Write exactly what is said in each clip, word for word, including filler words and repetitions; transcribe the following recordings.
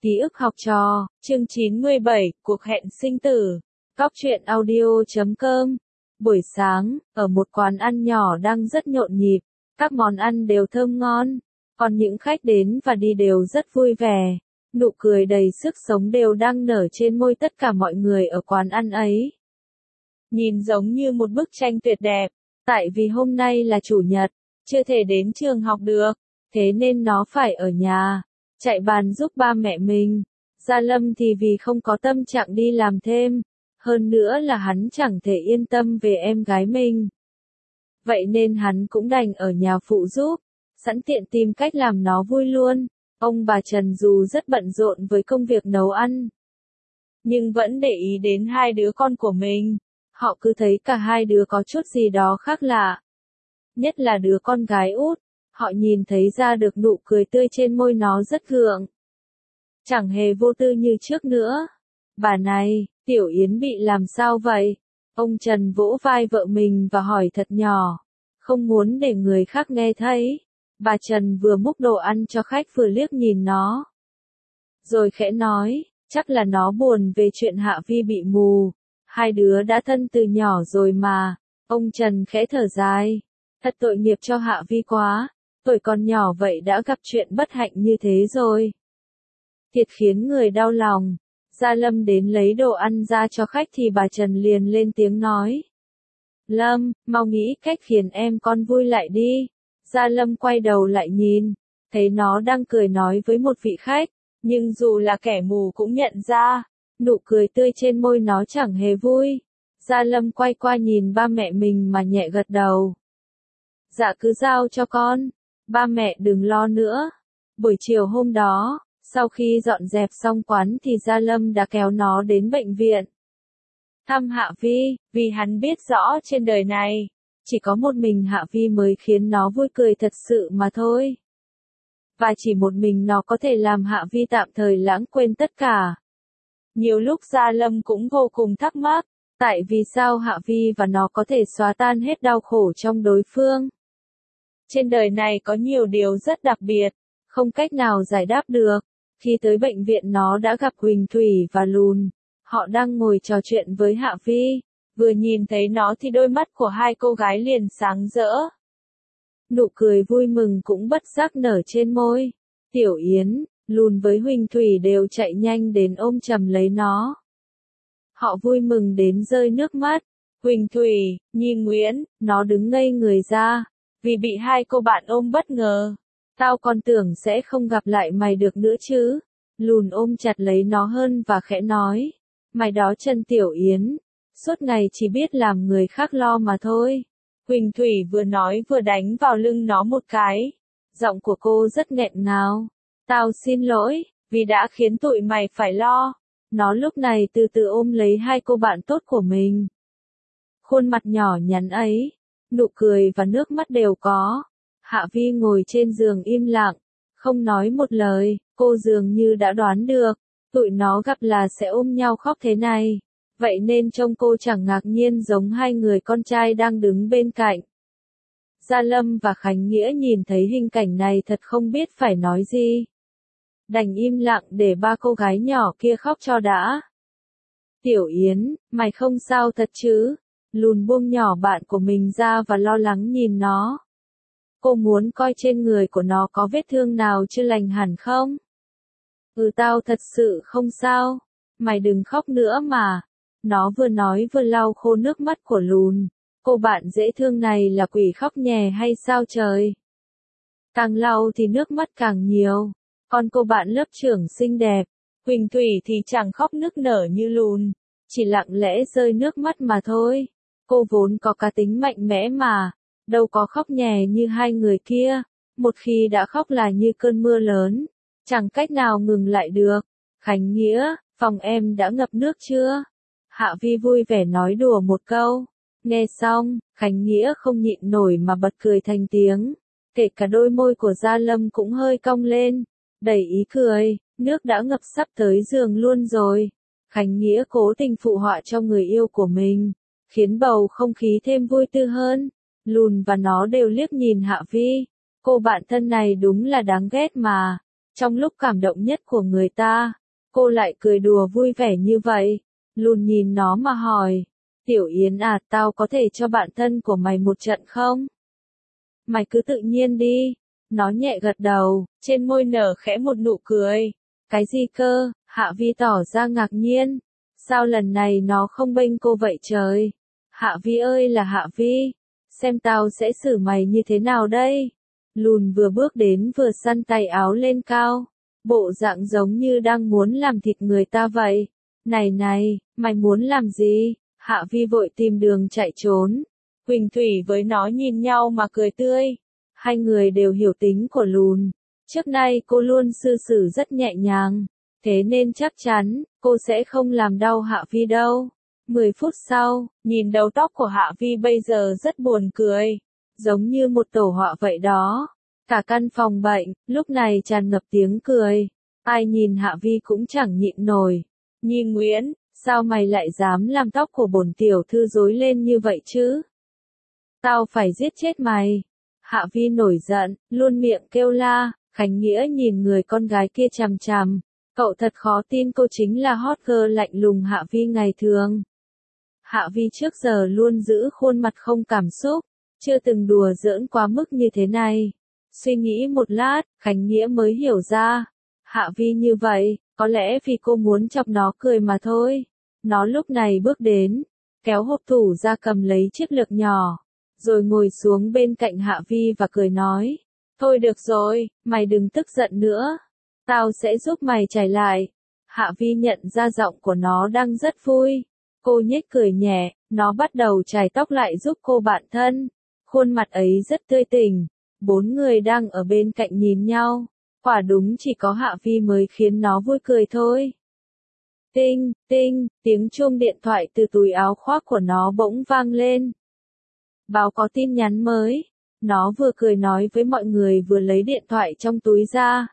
Ký ức học trò, chương chín mươi bảy, cuộc hẹn sinh tử. Cóc truyện audio chấm com. Buổi sáng, ở một quán ăn nhỏ đang rất nhộn nhịp, các món ăn đều thơm ngon, còn những khách đến và đi đều rất vui vẻ. Nụ cười đầy sức sống đều đang nở trên môi tất cả mọi người ở quán ăn ấy. Nhìn giống như một bức tranh tuyệt đẹp, tại vì hôm nay là chủ nhật, chưa thể đến trường học được, thế nên nó phải ở nhà, chạy bàn giúp ba mẹ mình. Gia Lâm thì vì không có tâm trạng đi làm thêm, hơn nữa là hắn chẳng thể yên tâm về em gái mình. Vậy nên hắn cũng đành ở nhà phụ giúp, sẵn tiện tìm cách làm nó vui luôn. Ông bà Trần dù rất bận rộn với công việc nấu ăn, nhưng vẫn để ý đến hai đứa con của mình. Họ cứ thấy cả hai đứa có chút gì đó khác lạ. Nhất là đứa con gái út, họ nhìn thấy ra được nụ cười tươi trên môi nó rất gượng. Chẳng hề vô tư như trước nữa. Bà này, Tiểu Yến bị làm sao vậy? Ông Trần vỗ vai vợ mình và hỏi thật nhỏ, không muốn để người khác nghe thấy. Bà Trần vừa múc đồ ăn cho khách vừa liếc nhìn nó, rồi khẽ nói, chắc là nó buồn về chuyện Hạ Vi bị mù. Hai đứa đã thân từ nhỏ rồi mà. Ông Trần khẽ thở dài, thật tội nghiệp cho Hạ Vi quá, tuổi còn nhỏ vậy đã gặp chuyện bất hạnh như thế rồi. Thiệt khiến người đau lòng. Gia Lâm đến lấy đồ ăn ra cho khách thì bà Trần liền lên tiếng nói, Lâm, mau nghĩ cách khiến em con vui lại đi. Gia Lâm quay đầu lại nhìn, thấy nó đang cười nói với một vị khách, nhưng dù là kẻ mù cũng nhận ra, nụ cười tươi trên môi nó chẳng hề vui. Gia Lâm quay qua nhìn ba mẹ mình mà nhẹ gật đầu. Dạ cứ giao cho con, ba mẹ đừng lo nữa. Buổi chiều hôm đó, sau khi dọn dẹp xong quán thì Gia Lâm đã kéo nó đến bệnh viện thăm Hạ Vi, vì hắn biết rõ trên đời này, chỉ có một mình Hạ Vi mới khiến nó vui cười thật sự mà thôi. Và chỉ một mình nó có thể làm Hạ Vi tạm thời lãng quên tất cả. Nhiều lúc Gia Lâm cũng vô cùng thắc mắc, tại vì sao Hạ Vi và nó có thể xóa tan hết đau khổ trong đối phương. Trên đời này có nhiều điều rất đặc biệt, không cách nào giải đáp được. Khi tới bệnh viện nó đã gặp Huỳnh Thủy và Lùn, họ đang ngồi trò chuyện với Hạ Vi. Vừa nhìn thấy nó thì đôi mắt của hai cô gái liền sáng rỡ. Nụ cười vui mừng cũng bất giác nở trên môi. Tiểu Yến, Lùn với Huỳnh Thủy đều chạy nhanh đến ôm chầm lấy nó. Họ vui mừng đến rơi nước mắt. Huỳnh Thủy, Nhi Nguyễn, nó đứng ngây người ra, vì bị hai cô bạn ôm bất ngờ. Tao còn tưởng sẽ không gặp lại mày được nữa chứ. Lùn ôm chặt lấy nó hơn và khẽ nói, mày đó Trần Tiểu Yến, suốt ngày chỉ biết làm người khác lo mà thôi. Huỳnh Thủy vừa nói vừa đánh vào lưng nó một cái. Giọng của cô rất nghẹn ngào. Tao xin lỗi, vì đã khiến tụi mày phải lo. Nó lúc này từ từ ôm lấy hai cô bạn tốt của mình. Khuôn mặt nhỏ nhắn ấy, nụ cười và nước mắt đều có. Hạ Vi ngồi trên giường im lặng, không nói một lời, cô dường như đã đoán được, tụi nó gặp là sẽ ôm nhau khóc thế này. Vậy nên trông cô chẳng ngạc nhiên giống hai người con trai đang đứng bên cạnh. Gia Lâm và Khánh Nghĩa nhìn thấy hình cảnh này thật không biết phải nói gì. Đành im lặng để ba cô gái nhỏ kia khóc cho đã. Tiểu Yến, mày không sao thật chứ? Lùn buông nhỏ bạn của mình ra và lo lắng nhìn nó. Cô muốn coi trên người của nó có vết thương nào chưa lành hẳn không? Ừ tao thật sự không sao. Mày đừng khóc nữa mà. Nó vừa nói vừa lau khô nước mắt của Lùn. Cô bạn dễ thương này là quỷ khóc nhè hay sao trời? Càng lau thì nước mắt càng nhiều. Còn cô bạn lớp trưởng xinh đẹp, Huỳnh Thủy thì chẳng khóc nức nở như Lùn, chỉ lặng lẽ rơi nước mắt mà thôi. Cô vốn có cá tính mạnh mẽ mà, đâu có khóc nhè như hai người kia. Một khi đã khóc là như cơn mưa lớn, chẳng cách nào ngừng lại được. Khánh Nghĩa, phòng em đã ngập nước chưa? Hạ Vi vui vẻ nói đùa một câu. Nghe xong, Khánh Nghĩa không nhịn nổi mà bật cười thành tiếng. Kể cả đôi môi của Gia Lâm cũng hơi cong lên, đầy ý cười, nước đã ngập sắp tới giường luôn rồi. Khánh Nghĩa cố tình phụ họa cho người yêu của mình, khiến bầu không khí thêm vui tươi hơn. Lùn và nó đều liếc nhìn Hạ Vi. Cô bạn thân này đúng là đáng ghét mà. Trong lúc cảm động nhất của người ta, cô lại cười đùa vui vẻ như vậy. Lùn nhìn nó mà hỏi, Tiểu Yến à, tao có thể cho bạn thân của mày một trận không? Mày cứ tự nhiên đi. Nó nhẹ gật đầu, trên môi nở khẽ một nụ cười. Cái gì cơ? Hạ Vi tỏ ra ngạc nhiên. Sao lần này nó không bênh cô vậy trời? Hạ Vi ơi là Hạ Vi, xem tao sẽ xử mày như thế nào đây? Lùn vừa bước đến vừa săn tay áo lên cao, bộ dạng giống như đang muốn làm thịt người ta vậy. Này này, mày muốn làm gì? Hạ Vi vội tìm đường chạy trốn. Huỳnh Thủy với nó nhìn nhau mà cười tươi. Hai người đều hiểu tính của lùn. Trước nay cô luôn cư xử rất nhẹ nhàng, thế nên chắc chắn, cô sẽ không làm đau Hạ Vi đâu. Mười phút sau, nhìn đầu tóc của Hạ Vi bây giờ rất buồn cười, giống như một tổ họa vậy đó. Cả căn phòng bệnh, lúc này tràn ngập tiếng cười. Ai nhìn Hạ Vi cũng chẳng nhịn nổi. Nhi Nguyễn, sao mày lại dám làm tóc của bổn tiểu thư rối lên như vậy chứ? Tao phải giết chết mày. Hạ Vi nổi giận, luôn miệng kêu la. Khánh Nghĩa nhìn người con gái kia chằm chằm. Cậu thật khó tin cô chính là hot girl lạnh lùng Hạ Vi ngày thường. Hạ Vi trước giờ luôn giữ khuôn mặt không cảm xúc, chưa từng đùa giỡn quá mức như thế này. Suy nghĩ một lát, Khánh Nghĩa mới hiểu ra. Hạ Vi như vậy, có lẽ vì cô muốn chọc nó cười mà thôi. Nó lúc này bước đến, kéo hộp tủ ra cầm lấy chiếc lược nhỏ, rồi ngồi xuống bên cạnh Hạ Vi và cười nói. Thôi được rồi, mày đừng tức giận nữa. Tao sẽ giúp mày chải lại. Hạ Vi nhận ra giọng của nó đang rất vui. Cô nhếch cười nhẹ, nó bắt đầu chải tóc lại giúp cô bạn thân. Khuôn mặt ấy rất tươi tỉnh. Bốn người đang ở bên cạnh nhìn nhau. Quả đúng chỉ có Hạ Vi mới khiến nó vui cười thôi. Tinh, tinh, tiếng chuông điện thoại từ túi áo khoác của nó bỗng vang lên. Báo có tin nhắn mới. Nó vừa cười nói với mọi người vừa lấy điện thoại trong túi ra.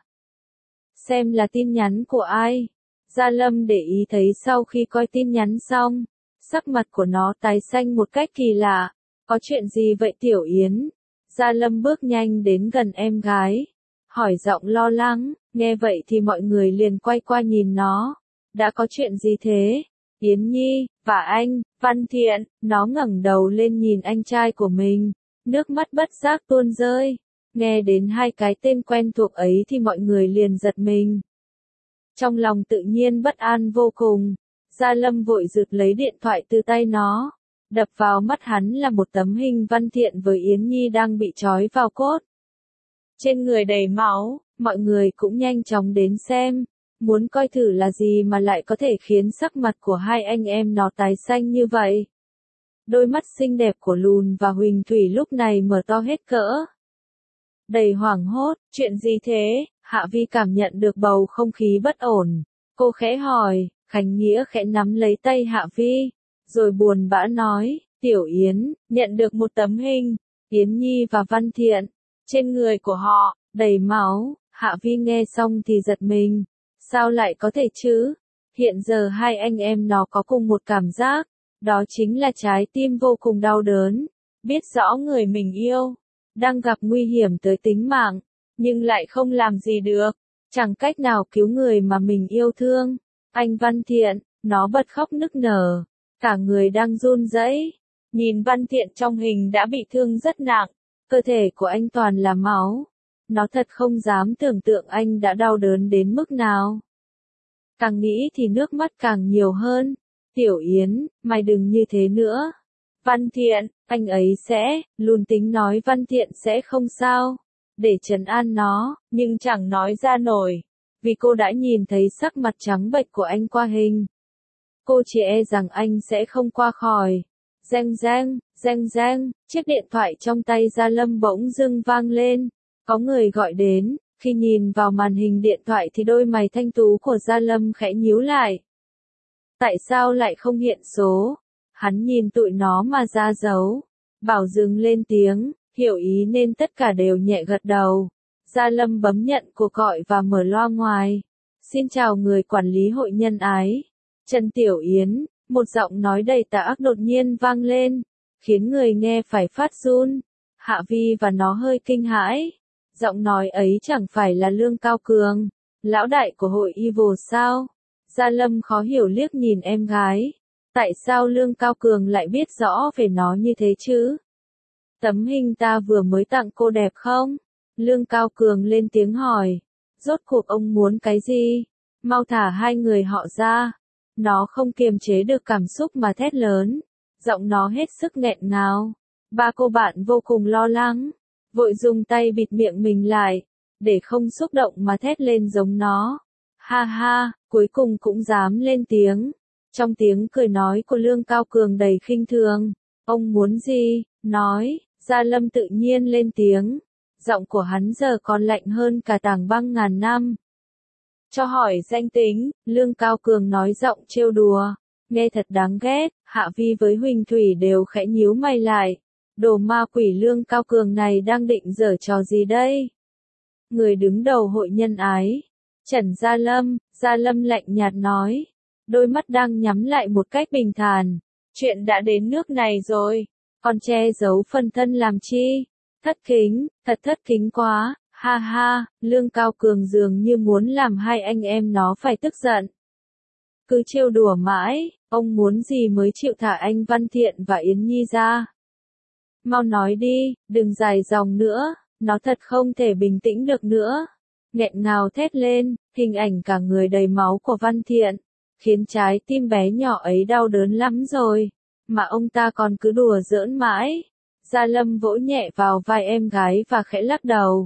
Xem là tin nhắn của ai? Gia Lâm để ý thấy sau khi coi tin nhắn xong, sắc mặt của nó tái xanh một cách kỳ lạ. Có chuyện gì vậy Tiểu Yến? Gia Lâm bước nhanh đến gần em gái, hỏi giọng lo lắng. Nghe vậy thì mọi người liền quay qua nhìn nó. Đã có chuyện gì thế? Yến Nhi, và anh, Văn Thiện. Nó ngẩng đầu lên nhìn anh trai của mình, nước mắt bất giác tuôn rơi. Nghe đến hai cái tên quen thuộc ấy thì mọi người liền giật mình. Trong lòng tự nhiên bất an vô cùng. Gia Lâm vội giật lấy điện thoại từ tay nó. Đập vào mắt hắn là một tấm hình Văn Thiện với Yến Nhi đang bị trói vào cốt. Trên người đầy máu, mọi người cũng nhanh chóng đến xem. Muốn coi thử là gì mà lại có thể khiến sắc mặt của hai anh em nó tái xanh như vậy. Đôi mắt xinh đẹp của Lùn và Huỳnh Thủy lúc này mở to hết cỡ. Đầy hoảng hốt, chuyện gì thế? Hạ Vi cảm nhận được bầu không khí bất ổn. Cô khẽ hỏi, Khánh Nghĩa khẽ nắm lấy tay Hạ Vi, rồi buồn bã nói, Tiểu Yến, nhận được một tấm hình, Yến Nhi và Văn Thiện. Trên người của họ, đầy máu. Hạ Vi nghe xong thì giật mình. Sao lại có thể chứ? Hiện giờ hai anh em nó có cùng một cảm giác. Đó chính là trái tim vô cùng đau đớn. Biết rõ người mình yêu đang gặp nguy hiểm tới tính mạng, nhưng lại không làm gì được. Chẳng cách nào cứu người mà mình yêu thương. Anh Văn Thiện, nó bật khóc nức nở. Cả người đang run rẩy. Nhìn Văn Thiện trong hình đã bị thương rất nặng. Cơ thể của anh toàn là máu. Nó thật không dám tưởng tượng anh đã đau đớn đến mức nào. Càng nghĩ thì nước mắt càng nhiều hơn. Tiểu Yến, mày đừng như thế nữa. Văn Thiện, anh ấy sẽ, luôn tính nói Văn Thiện sẽ không sao, để trấn an nó, nhưng chẳng nói ra nổi, vì cô đã nhìn thấy sắc mặt trắng bệch của anh qua hình. Cô chỉ e rằng anh sẽ không qua khỏi. Reng reng, reng reng, chiếc điện thoại trong tay Gia Lâm bỗng dưng vang lên. Có người gọi đến. Khi nhìn vào màn hình điện thoại thì đôi mày thanh tú của Gia Lâm khẽ nhíu lại. Tại sao lại không hiện số? Hắn nhìn tụi nó mà ra dấu. Bảo dừng lên tiếng, hiểu ý nên tất cả đều nhẹ gật đầu. Gia Lâm bấm nhận cuộc gọi và mở loa ngoài. Xin chào người quản lý hội nhân ái. Trần Tiểu Yến, một giọng nói đầy tà ác đột nhiên vang lên, khiến người nghe phải phát run. Hạ Vi và nó hơi kinh hãi. Giọng nói ấy chẳng phải là Lương Cao Cường, lão đại của hội Evil sao? Gia Lâm khó hiểu liếc nhìn em gái. Tại sao Lương Cao Cường lại biết rõ về nó như thế chứ? Tấm hình ta vừa mới tặng cô đẹp không? Lương Cao Cường lên tiếng hỏi. Rốt cuộc ông muốn cái gì? Mau thả hai người họ ra. Nó không kiềm chế được cảm xúc mà thét lớn. Giọng nó hết sức nghẹn ngào. Ba cô bạn vô cùng lo lắng. Vội dùng tay bịt miệng mình lại. Để không xúc động mà thét lên giống nó. Ha ha, cuối cùng cũng dám lên tiếng. Trong tiếng cười nói của Lương Cao Cường đầy khinh thường. Ông muốn gì? Nói. Gia Lâm tự nhiên lên tiếng. Giọng của hắn giờ còn lạnh hơn cả tảng băng ngàn năm. Cho hỏi danh tính, Lương Cao Cường nói giọng trêu đùa. Nghe thật đáng ghét, Hạ Vi với Huỳnh Thủy đều khẽ nhíu mày lại. Đồ ma quỷ Lương Cao Cường này đang định giở trò gì đây? Người đứng đầu hội nhân ái. Trần Gia Lâm, Gia Lâm lạnh nhạt nói. Đôi mắt đang nhắm lại một cách bình thản. Chuyện đã đến nước này rồi. Còn che giấu phần thân làm chi? Thất kính, thật thất kính quá, ha ha, Lương Cao Cường dường như muốn làm hai anh em nó phải tức giận. Cứ trêu đùa mãi, ông muốn gì mới chịu thả anh Văn Thiện và Yến Nhi ra? Mau nói đi, đừng dài dòng nữa, nó thật không thể bình tĩnh được nữa. Nghẹn ngào thét lên, hình ảnh cả người đầy máu của Văn Thiện, khiến trái tim bé nhỏ ấy đau đớn lắm rồi, mà ông ta còn cứ đùa giỡn mãi. Gia Lâm vỗ nhẹ vào vai em gái và khẽ lắc đầu.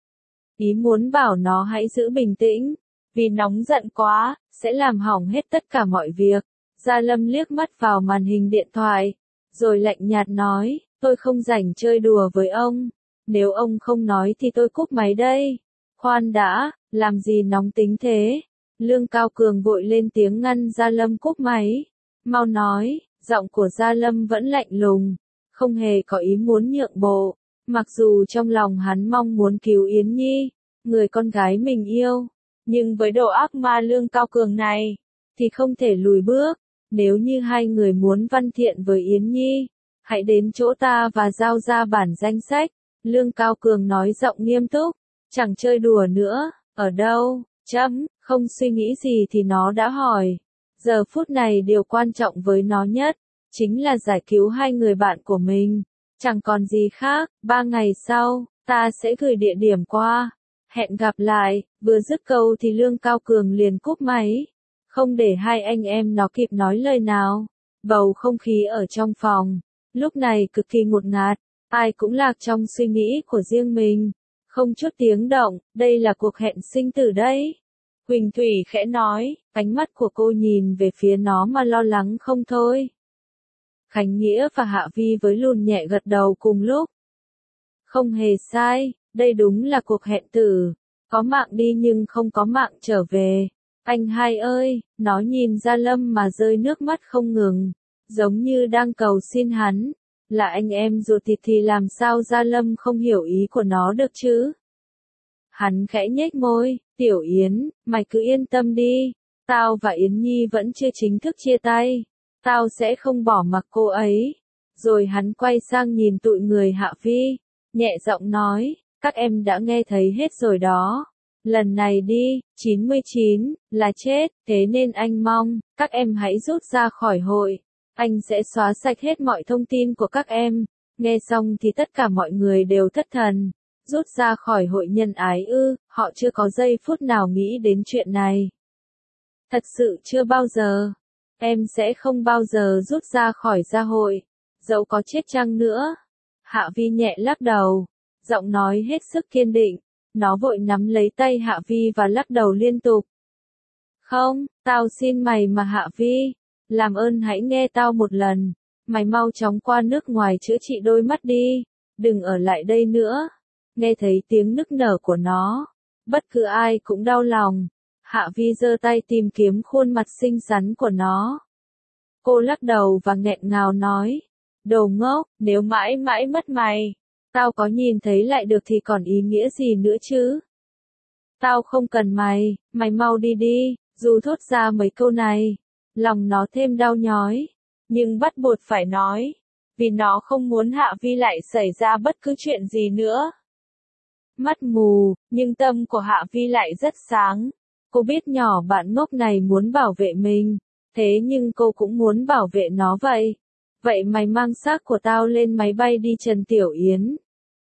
Ý muốn bảo nó hãy giữ bình tĩnh, vì nóng giận quá, sẽ làm hỏng hết tất cả mọi việc. Gia Lâm liếc mắt vào màn hình điện thoại, rồi lạnh nhạt nói, tôi không rảnh chơi đùa với ông, nếu ông không nói thì tôi cúp máy đây. Khoan đã, làm gì nóng tính thế? Lương Cao Cường vội lên tiếng ngăn Gia Lâm cúp máy. Mau nói, giọng của Gia Lâm vẫn lạnh lùng, không hề có ý muốn nhượng bộ, mặc dù trong lòng hắn mong muốn cứu Yến Nhi, người con gái mình yêu, nhưng với độ ác ma Lương Cao Cường này, thì không thể lùi bước. Nếu như hai người muốn Văn Thiện với Yến Nhi, hãy đến chỗ ta và giao ra bản danh sách. Lương Cao Cường nói giọng nghiêm túc, chẳng chơi đùa nữa, ở đâu, chấm, không suy nghĩ gì thì nó đã hỏi. Giờ phút này điều quan trọng với nó nhất, chính là giải cứu hai người bạn của mình. Chẳng còn gì khác, ba ngày sau, ta sẽ gửi địa điểm qua. Hẹn gặp lại, vừa dứt câu thì Lương Cao Cường liền cúp máy. Không để hai anh em nó kịp nói lời nào. Bầu không khí ở trong phòng, lúc này cực kỳ ngột ngạt, ai cũng lạc trong suy nghĩ của riêng mình. Không chút tiếng động, đây là cuộc hẹn sinh tử đấy. Huỳnh Thủy khẽ nói, ánh mắt của cô nhìn về phía nó mà lo lắng không thôi. Khánh Nghĩa và Hạ Vi với lùn nhẹ gật đầu cùng lúc. Không hề sai, đây đúng là cuộc hẹn tử. Có mạng đi nhưng không có mạng trở về. Anh hai ơi, nó nhìn Gia Lâm mà rơi nước mắt không ngừng, giống như đang cầu xin hắn. Là anh em ruột thịt thì làm sao Gia Lâm không hiểu ý của nó được chứ? Hắn khẽ nhếch môi, Tiểu Yến, mày cứ yên tâm đi. Tao và Yến Nhi vẫn chưa chính thức chia tay. Tao sẽ không bỏ mặc cô ấy. Rồi hắn quay sang nhìn tụi người Hạ Vi, nhẹ giọng nói, các em đã nghe thấy hết rồi đó. Lần này đi, chín mươi chín, là chết, thế nên anh mong, các em hãy rút ra khỏi hội. Anh sẽ xóa sạch hết mọi thông tin của các em. Nghe xong thì tất cả mọi người đều thất thần. Rút ra khỏi hội nhân ái ư, họ chưa có giây phút nào nghĩ đến chuyện này. Thật sự chưa bao giờ. Em sẽ không bao giờ rút ra khỏi gia hội, dẫu có chết chăng nữa. Hạ Vi nhẹ lắc đầu, giọng nói hết sức kiên định. Nó vội nắm lấy tay Hạ Vi và lắc đầu liên tục. Không, tao xin mày mà Hạ Vi, làm ơn hãy nghe tao một lần. Mày mau chóng qua nước ngoài chữa trị đôi mắt đi, đừng ở lại đây nữa. Nghe thấy tiếng nức nở của nó, bất cứ ai cũng đau lòng. Hạ Vi giơ tay tìm kiếm khuôn mặt xinh xắn của nó. Cô lắc đầu và nghẹn ngào nói, đồ ngốc, nếu mãi mãi mất mày, tao có nhìn thấy lại được thì còn ý nghĩa gì nữa chứ? Tao không cần mày, mày mau đi đi. Dù thốt ra mấy câu này, lòng nó thêm đau nhói, nhưng bắt buộc phải nói, vì nó không muốn Hạ Vi lại xảy ra bất cứ chuyện gì nữa. mắt mù, nhưng tâm của Hạ Vi lại rất sáng. Cô biết nhỏ bạn ngốc này muốn bảo vệ mình, thế nhưng cô cũng muốn bảo vệ nó vậy. Vậy mày mang xác của tao lên máy bay đi Trần Tiểu Yến.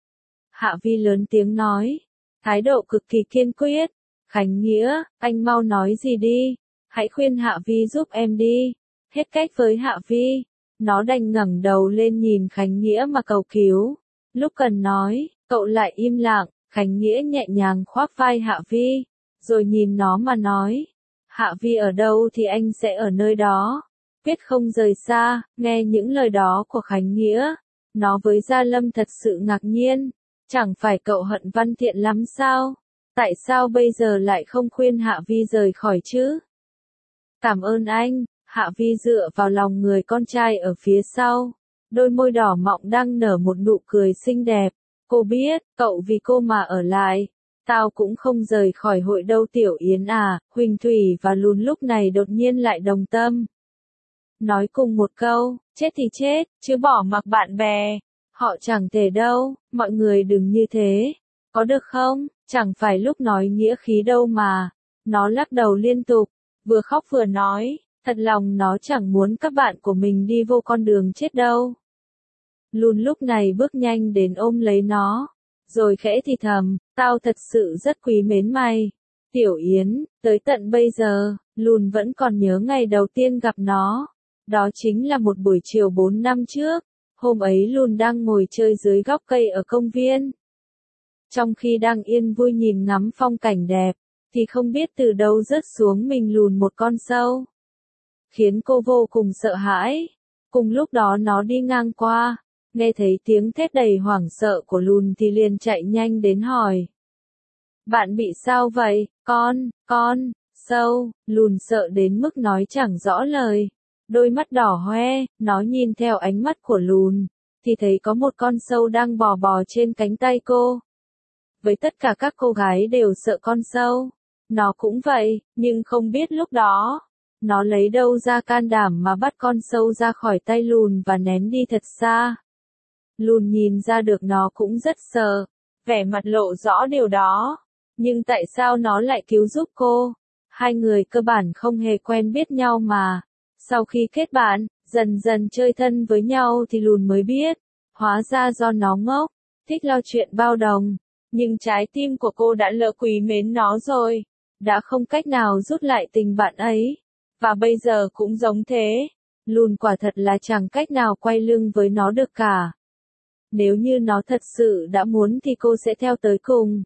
Hạ Vi lớn tiếng nói, thái độ cực kỳ kiên quyết. Khánh Nghĩa, anh mau nói gì đi, hãy khuyên Hạ Vi giúp em đi. Hết cách với Hạ Vi, nó đành ngẩng đầu lên nhìn Khánh Nghĩa mà cầu cứu. Lúc cần nói, cậu lại im lặng. Khánh Nghĩa nhẹ nhàng khoác vai Hạ Vi, rồi nhìn nó mà nói, Hạ Vi ở đâu thì anh sẽ ở nơi đó, quyết không rời xa. Nghe những lời đó của Khánh Nghĩa, nó với Gia Lâm thật sự ngạc nhiên, chẳng phải cậu hận Văn Thiện lắm sao? Tại sao bây giờ lại không khuyên Hạ Vi rời khỏi chứ? Cảm ơn anh. Hạ Vi dựa vào lòng người con trai ở phía sau, đôi môi đỏ mọng đang nở một nụ cười xinh đẹp. Cô biết, cậu vì cô mà ở lại, tao cũng không rời khỏi hội đâu Tiểu Yến à. Huỳnh Thủy và Lùn lúc này đột nhiên lại đồng tâm. Nói cùng một câu, chết thì chết, chứ bỏ mặc bạn bè. Họ chẳng thể đâu, mọi người đừng như thế. Có được không? Chẳng phải lúc nói nghĩa khí đâu mà. Nó lắc đầu liên tục, vừa khóc vừa nói, thật lòng nó chẳng muốn các bạn của mình đi vô con đường chết đâu. Lùn lúc này bước nhanh đến ôm lấy nó, rồi khẽ thì thầm, tao thật sự rất quý mến mày. Tiểu Yến, tới tận bây giờ, Lùn vẫn còn nhớ ngày đầu tiên gặp nó. Đó chính là một buổi chiều bốn năm trước. Hôm ấy Lùn đang ngồi chơi dưới gốc cây ở công viên. Trong khi đang yên vui nhìn ngắm phong cảnh đẹp, thì không biết từ đâu rớt xuống mình Lùn một con sâu. Khiến cô vô cùng sợ hãi. Cùng lúc đó nó đi ngang qua, nghe thấy tiếng thét đầy hoảng sợ của Lùn thì liền chạy nhanh đến hỏi. Bạn bị sao vậy, con, con, sâu? Lùn sợ đến mức nói chẳng rõ lời. Đôi mắt đỏ hoe, nó nhìn theo ánh mắt của Lùn, thì thấy có một con sâu đang bò bò trên cánh tay cô. Với tất cả các cô gái đều sợ con sâu. Nó cũng vậy, nhưng không biết lúc đó, nó lấy đâu ra can đảm mà bắt con sâu ra khỏi tay Lùn và ném đi thật xa. Lùn nhìn ra được nó cũng rất sợ, vẻ mặt lộ rõ điều đó. Nhưng tại sao nó lại cứu giúp cô? Hai người cơ bản không hề quen biết nhau mà. Sau khi kết bạn, dần dần chơi thân với nhau thì Lùn mới biết, hóa ra do nó ngốc, thích lo chuyện bao đồng. Nhưng trái tim của cô đã lỡ quý mến nó rồi, đã không cách nào rút lại tình bạn ấy. Và bây giờ cũng giống thế, Lùn quả thật là chẳng cách nào quay lưng với nó được cả. Nếu như nó thật sự đã muốn thì cô sẽ theo tới cùng.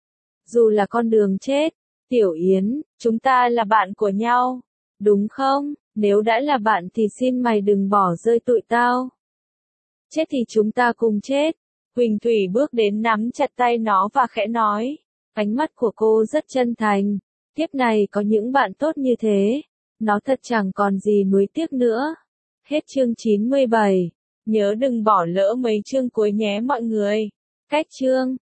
Dù là con đường chết. Tiểu Yến, chúng ta là bạn của nhau, đúng không? Nếu đã là bạn thì xin mày đừng bỏ rơi tụi tao. Chết thì chúng ta cùng chết. Huỳnh Thủy bước đến nắm chặt tay nó và khẽ nói. Ánh mắt của cô rất chân thành. Tiếp này có những bạn tốt như thế. Nó thật chẳng còn gì nuối tiếc nữa. Hết chương chín mươi bảy. Nhớ đừng bỏ lỡ mấy chương cuối nhé mọi người. Cách chương.